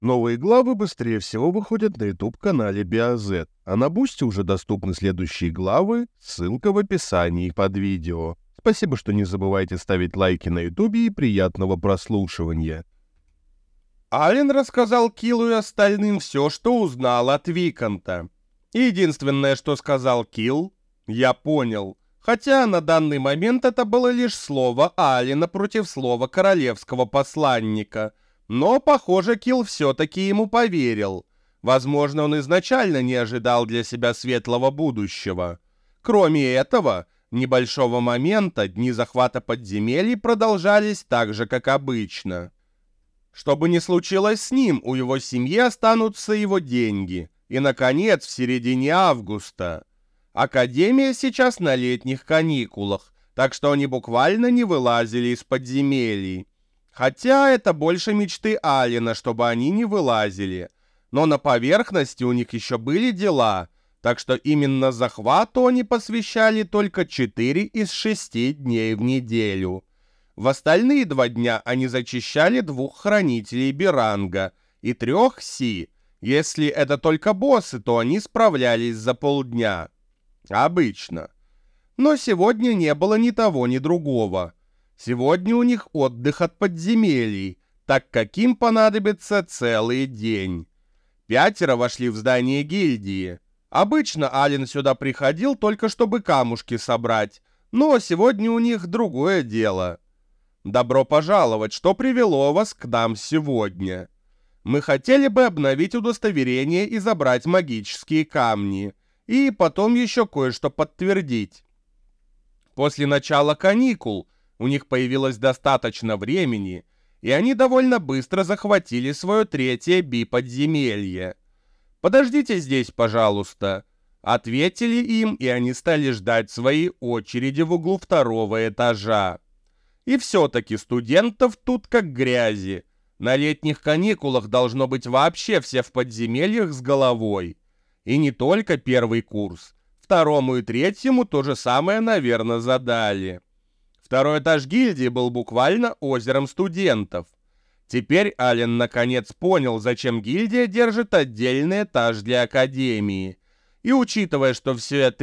Новые главы быстрее всего выходят на YouTube-канале BioZ, а на Бусти уже доступны следующие главы, ссылка в описании под видео. Спасибо, что не забывайте ставить лайки на YouTube и приятного прослушивания. Ален рассказал Киллу и остальным все, что узнал от Виконта. Единственное, что сказал Килл, я понял. Хотя на данный момент это было лишь слово Алена против слова королевского посланника. Но, похоже, Килл все-таки ему поверил. Возможно, он изначально не ожидал для себя светлого будущего. Кроме этого, небольшого момента дни захвата подземелий продолжались так же, как обычно. Что бы ни случилось с ним, у его семьи останутся его деньги. И, наконец, в середине августа. Академия сейчас на летних каникулах, так что они буквально не вылазили из подземелий. Хотя это больше мечты Алена, чтобы они не вылазили. Но на поверхности у них еще были дела, так что именно захвату они посвящали только 4 из 6 дней в неделю. В остальные 2 дня они зачищали 2 хранителей Биранга и 3 Си. Если это только боссы, то они справлялись за полдня. Обычно. Но сегодня не было ни того, ни другого. Сегодня у них отдых от подземелий, так как им понадобится целый день. 5 вошли в здание гильдии. Обычно Ален сюда приходил только чтобы камушки собрать, но сегодня у них другое дело. Добро пожаловать, что привело вас к нам сегодня. Мы хотели бы обновить удостоверение и забрать магические камни, и потом еще кое-что подтвердить. После начала каникул у них появилось достаточно времени, и они довольно быстро захватили свое 3-е би-подземелье. «Подождите здесь, пожалуйста», — ответили им, и они стали ждать своей очереди в углу 2-го этажа. И все-таки студентов тут как грязи. На летних каникулах должно быть вообще все в подземельях с головой. И не только 1-й курс. 2-му и 3-му то же самое, наверное, задали. 2-й этаж гильдии был буквально озером студентов. Теперь Ален наконец понял, зачем гильдия держит отдельный этаж для академии. И учитывая, что все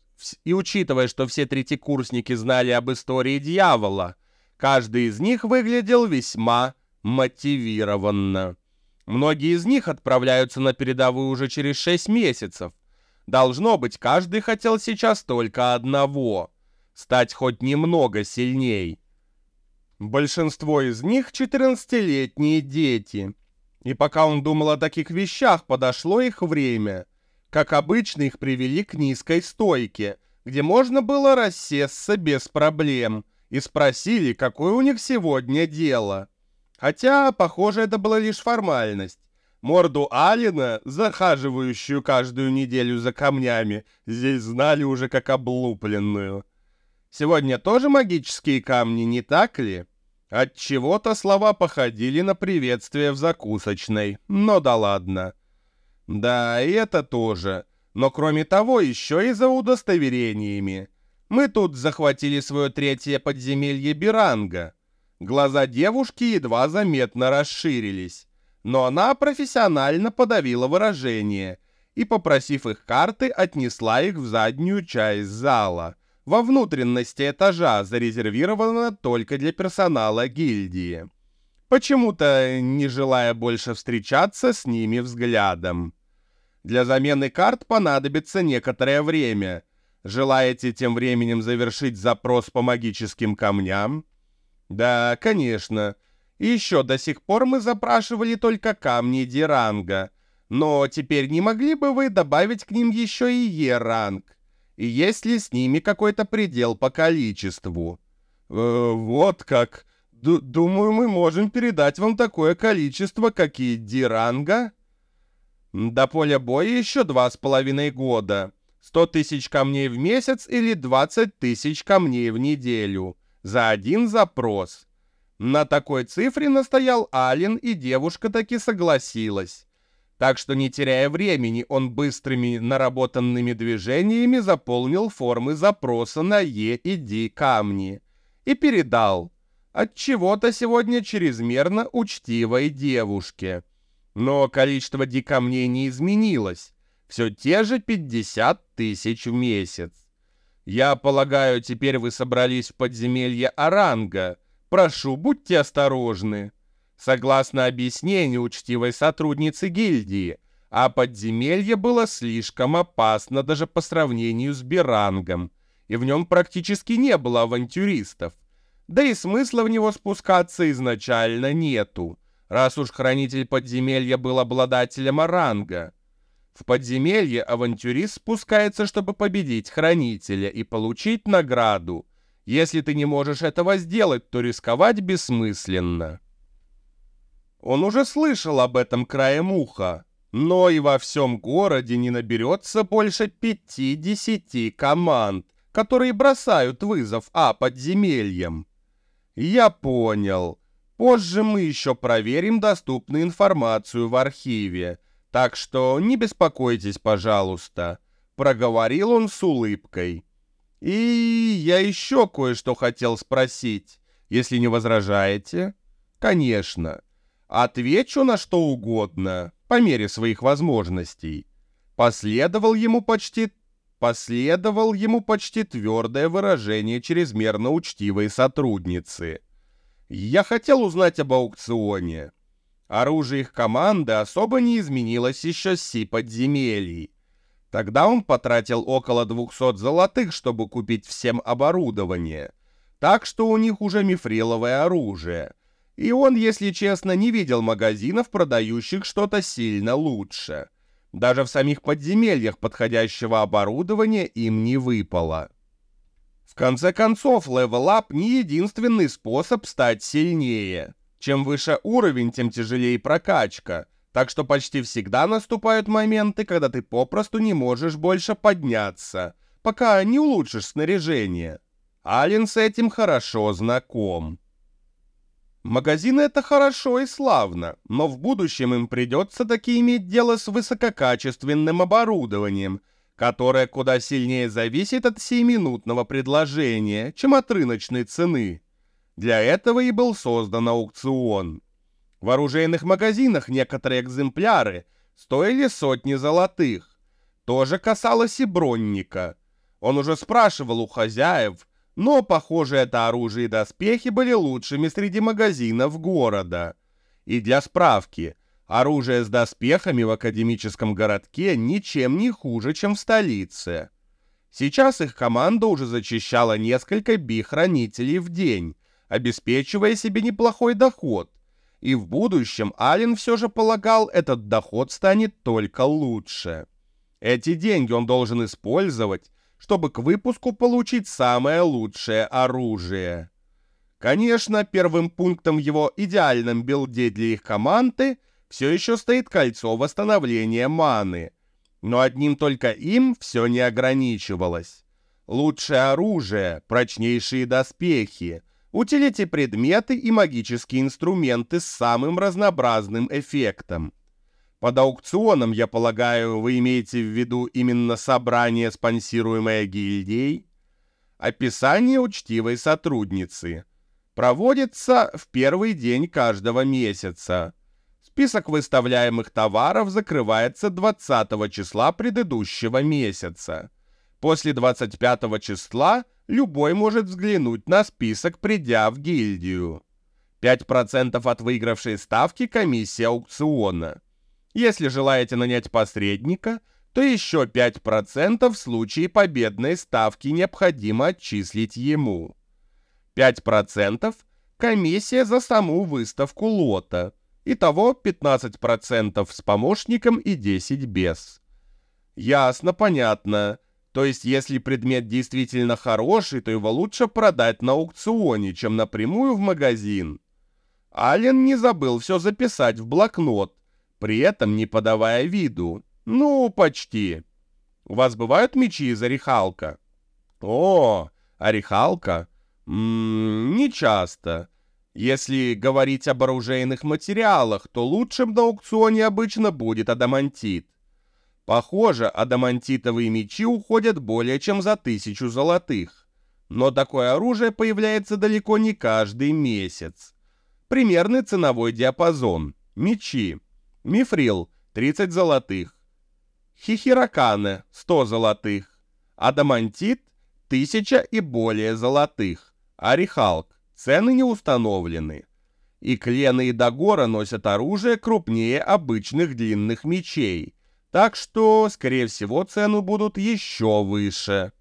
третьекурсники знали об истории дьявола, каждый из них выглядел весьма мотивированно. Многие из них отправляются на передовую уже через 6 месяцев. Должно быть, каждый хотел сейчас только одного — стать хоть немного сильней. Большинство из них 14-летние дети. И пока он думал о таких вещах, подошло их время. Как обычно, их привели к низкой стойке, где можно было рассесться без проблем, и спросили, какое у них сегодня дело. Хотя, похоже, это была лишь формальность. Морду Алена, захаживающую каждую неделю за камнями, здесь знали уже как облупленную. Сегодня тоже магические камни, не так ли? Отчего-то слова походили на приветствие в закусочной, но да ладно. Да, и это тоже. Но кроме того, еще и за удостоверениями. Мы тут захватили свое 3-е подземелье Биранга. Глаза девушки едва заметно расширились, но она профессионально подавила выражение и, попросив их карты, отнесла их в заднюю часть зала, во внутренности этажа, зарезервировано только для персонала гильдии, почему-то не желая больше встречаться с ними взглядом. Для замены карт понадобится некоторое время. Желаете тем временем завершить запрос по магическим камням? Да, конечно. И еще до сих пор мы запрашивали только камни Ди-ранга, но теперь не могли бы вы добавить к ним еще и Е-ранг? И есть ли с ними какой-то предел по количеству? Вот как. Думаю, мы можем передать вам такое количество, как и Ди-ранга. До поля боя еще 2,5 года. 100 тысяч камней в месяц или 20 тысяч камней в неделю. За один запрос. На такой цифре настоял Ален, и девушка таки согласилась. Так что, не теряя времени, он быстрыми наработанными движениями заполнил формы запроса на Е и Ди камни и передал. Отчего-то сегодня чрезмерно учтивой девушке. Но количество дикамней не изменилось. Все те же 50 тысяч в месяц. Я полагаю, теперь вы собрались в подземелье Оранга. Прошу, будьте осторожны. Согласно объяснению учтивой сотрудницы гильдии, а подземелье было слишком опасно даже по сравнению с Берангом, и в нем практически не было авантюристов. Да и смысла в него спускаться изначально нету, раз уж хранитель подземелья был обладателем Оранга. В подземелье авантюрист спускается, чтобы победить хранителя и получить награду. Если ты не можешь этого сделать, то рисковать бессмысленно. Он уже слышал об этом краем уха, но и во всем городе не наберется больше 5-10 команд, которые бросают вызов подземельям. Я понял. Позже мы еще проверим доступную информацию в архиве, так что не беспокойтесь, пожалуйста, проговорил он с улыбкой. И я еще кое-что хотел спросить, если не возражаете. Конечно. Отвечу на что угодно, по мере своих возможностей. Последовал ему почти твердое выражение чрезмерно учтивой сотрудницы. Я хотел узнать об аукционе. Оружие их команды особо не изменилось еще с подземелий. Тогда он потратил около 200 золотых, чтобы купить всем оборудование. Так что у них уже мифриловое оружие. И он, если честно, не видел магазинов, продающих что-то сильно лучше. Даже в самих подземельях подходящего оборудования им не выпало. В конце концов, левел-ап не единственный способ стать сильнее. Чем выше уровень, тем тяжелее прокачка. Так что почти всегда наступают моменты, когда ты попросту не можешь больше подняться, пока не улучшишь снаряжение. Ален с этим хорошо знаком. Магазины — это хорошо и славно, но в будущем им придется таки иметь дело с высококачественным оборудованием, которое куда сильнее зависит от сиюминутного предложения, чем от рыночной цены. Для этого и был создан аукцион. В оружейных магазинах некоторые экземпляры стоили сотни золотых. То же касалось и бронника. Он уже спрашивал у хозяев, но, похоже, это оружие и доспехи были лучшими среди магазинов города. И для справки, оружие с доспехами в академическом городке ничем не хуже, чем в столице. Сейчас их команда уже зачищала несколько би-хранителей в день, обеспечивая себе неплохой доход. И в будущем Ален все же полагал, этот доход станет только лучше. Эти деньги он должен использовать, чтобы к выпуску получить самое лучшее оружие. Конечно, первым пунктом в его идеальном билде для их команды все еще стоит кольцо восстановления маны. Но одним только им все не ограничивалось. Лучшее оружие, прочнейшие доспехи, утилити-предметы и магические инструменты с самым разнообразным эффектом. Под аукционом, я полагаю, вы имеете в виду именно собрание, спонсируемое гильдией? Описание учтивой сотрудницы. Проводится в первый день каждого месяца. Список выставляемых товаров закрывается 20 числа предыдущего месяца. После 25 числа любой может взглянуть на список, придя в гильдию. 5% от выигравшей ставки комиссия аукциона. Если желаете нанять посредника, то еще 5% в случае победной ставки необходимо отчислить ему. 5% комиссия за саму выставку лота. Итого 15% с помощником и 10% без. Ясно, понятно. То есть, если предмет действительно хороший, то его лучше продать на аукционе, чем напрямую в магазин. Ален не забыл все записать в блокнот, при этом не подавая виду. Ну, почти. У вас бывают мечи из орехалка? О, орехалка? Не часто. Если говорить об оружейных материалах, то лучшим на аукционе обычно будет адамантит. Похоже, адамантитовые мечи уходят более чем за 1000 золотых. Но такое оружие появляется далеко не каждый месяц. Примерный ценовой диапазон. Мечи. Мифрил – 30 золотых. Хихиракане – 100 золотых. Адамантит – 1000 и более золотых. Орехалк – цены не установлены. И Клены и Дагора носят оружие крупнее обычных длинных мечей, так что, скорее всего, цены будут еще выше.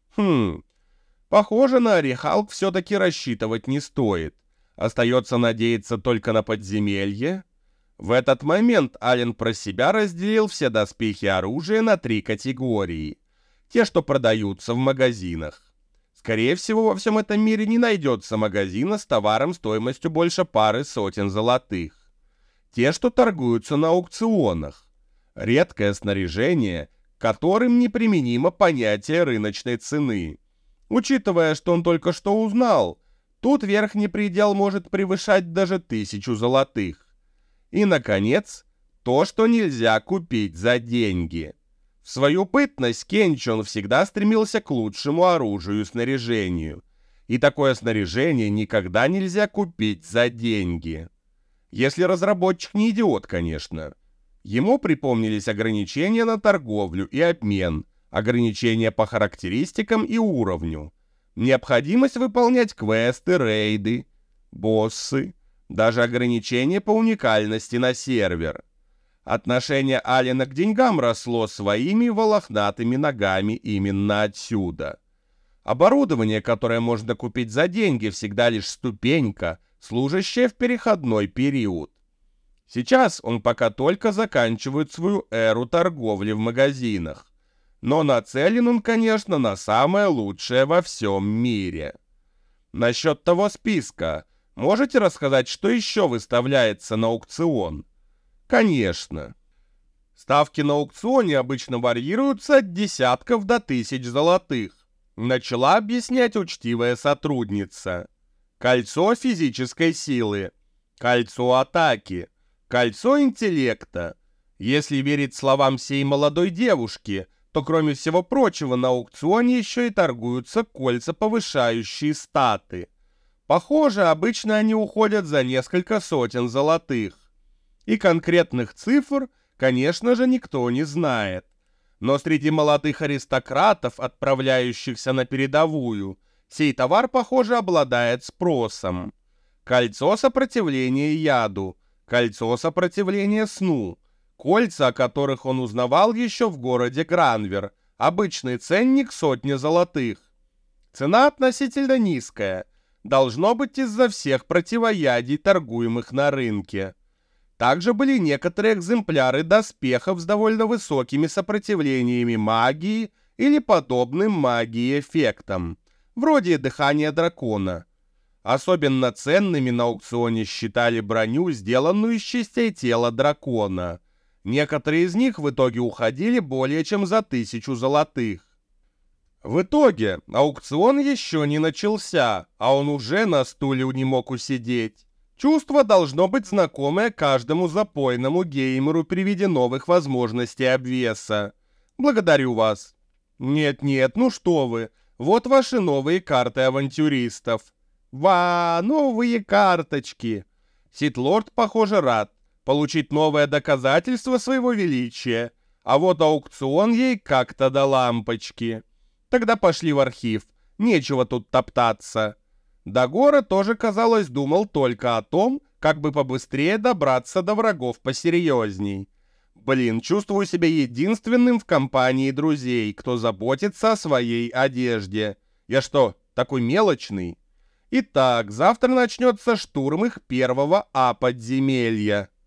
Похоже, на Орехалк все-таки рассчитывать не стоит. Остается надеяться только на подземелье. В этот момент Ален про себя разделил все доспехи оружия на 3 категории. Те, что продаются в магазинах. Скорее всего, во всем этом мире не найдется магазина с товаром стоимостью больше пары сотен золотых. Те, что торгуются на аукционах. Редкое снаряжение, которым неприменимо понятие рыночной цены. Учитывая, что он только что узнал, тут верхний предел может превышать даже 1000 золотых. И, наконец, то, что нельзя купить за деньги. В свою бытность Кенчон всегда стремился к лучшему оружию и снаряжению. И такое снаряжение никогда нельзя купить за деньги. Если разработчик не идиот, конечно. Ему припомнились ограничения на торговлю и обмен, ограничения по характеристикам и уровню, необходимость выполнять квесты, рейды, боссы, даже ограничения по уникальности на сервер. Отношение Алена к деньгам росло своими волохнатыми ногами именно отсюда. Оборудование, которое можно купить за деньги, всегда лишь ступенька, служащая в переходной период. Сейчас он пока только заканчивает свою эру торговли в магазинах. Но нацелен он, конечно, на самое лучшее во всем мире. Насчет того списка, можете рассказать, что еще выставляется на аукцион? Конечно. Ставки на аукционе обычно варьируются от десятков до 1000 золотых. Начала объяснять учтивая сотрудница. Кольцо физической силы, кольцо атаки, кольцо интеллекта. Если верить словам сей молодой девушки, то кроме всего прочего на аукционе еще и торгуются кольца, повышающие статы. Похоже, обычно они уходят за несколько сотен золотых. И конкретных цифр, конечно же, никто не знает. Но среди молодых аристократов, отправляющихся на передовую, сей товар, похоже, обладает спросом. Кольцо сопротивления яду, кольцо сопротивления сну, кольца, о которых он узнавал еще в городе Гранвер, обычный ценник 100 золотых. Цена относительно низкая, должно быть из-за всех противоядий, торгуемых на рынке. Также были некоторые экземпляры доспехов с довольно высокими сопротивлениями магии или подобным магии эффектам, вроде дыхания дракона. Особенно ценными на аукционе считали броню, сделанную из частей тела дракона. Некоторые из них в итоге уходили более чем за 1000 золотых. В итоге аукцион еще не начался, а он уже на стуле не мог усидеть. Чувство должно быть знакомое каждому запойному геймеру при виде новых возможностей обвеса. Благодарю вас. Нет-нет, ну что вы, вот ваши новые карты авантюристов. Новые карточки. Ситлорд, похоже, рад получить новое доказательство своего величия, а вот аукцион ей как-то до лампочки. Тогда пошли в архив, нечего тут топтаться. Дагора тоже, казалось, думал только о том, как бы побыстрее добраться до врагов посерьезней. Блин, чувствую себя единственным в компании друзей, кто заботится о своей одежде. Я что, такой мелочный? Итак, завтра начнется штурм их первого подземелья.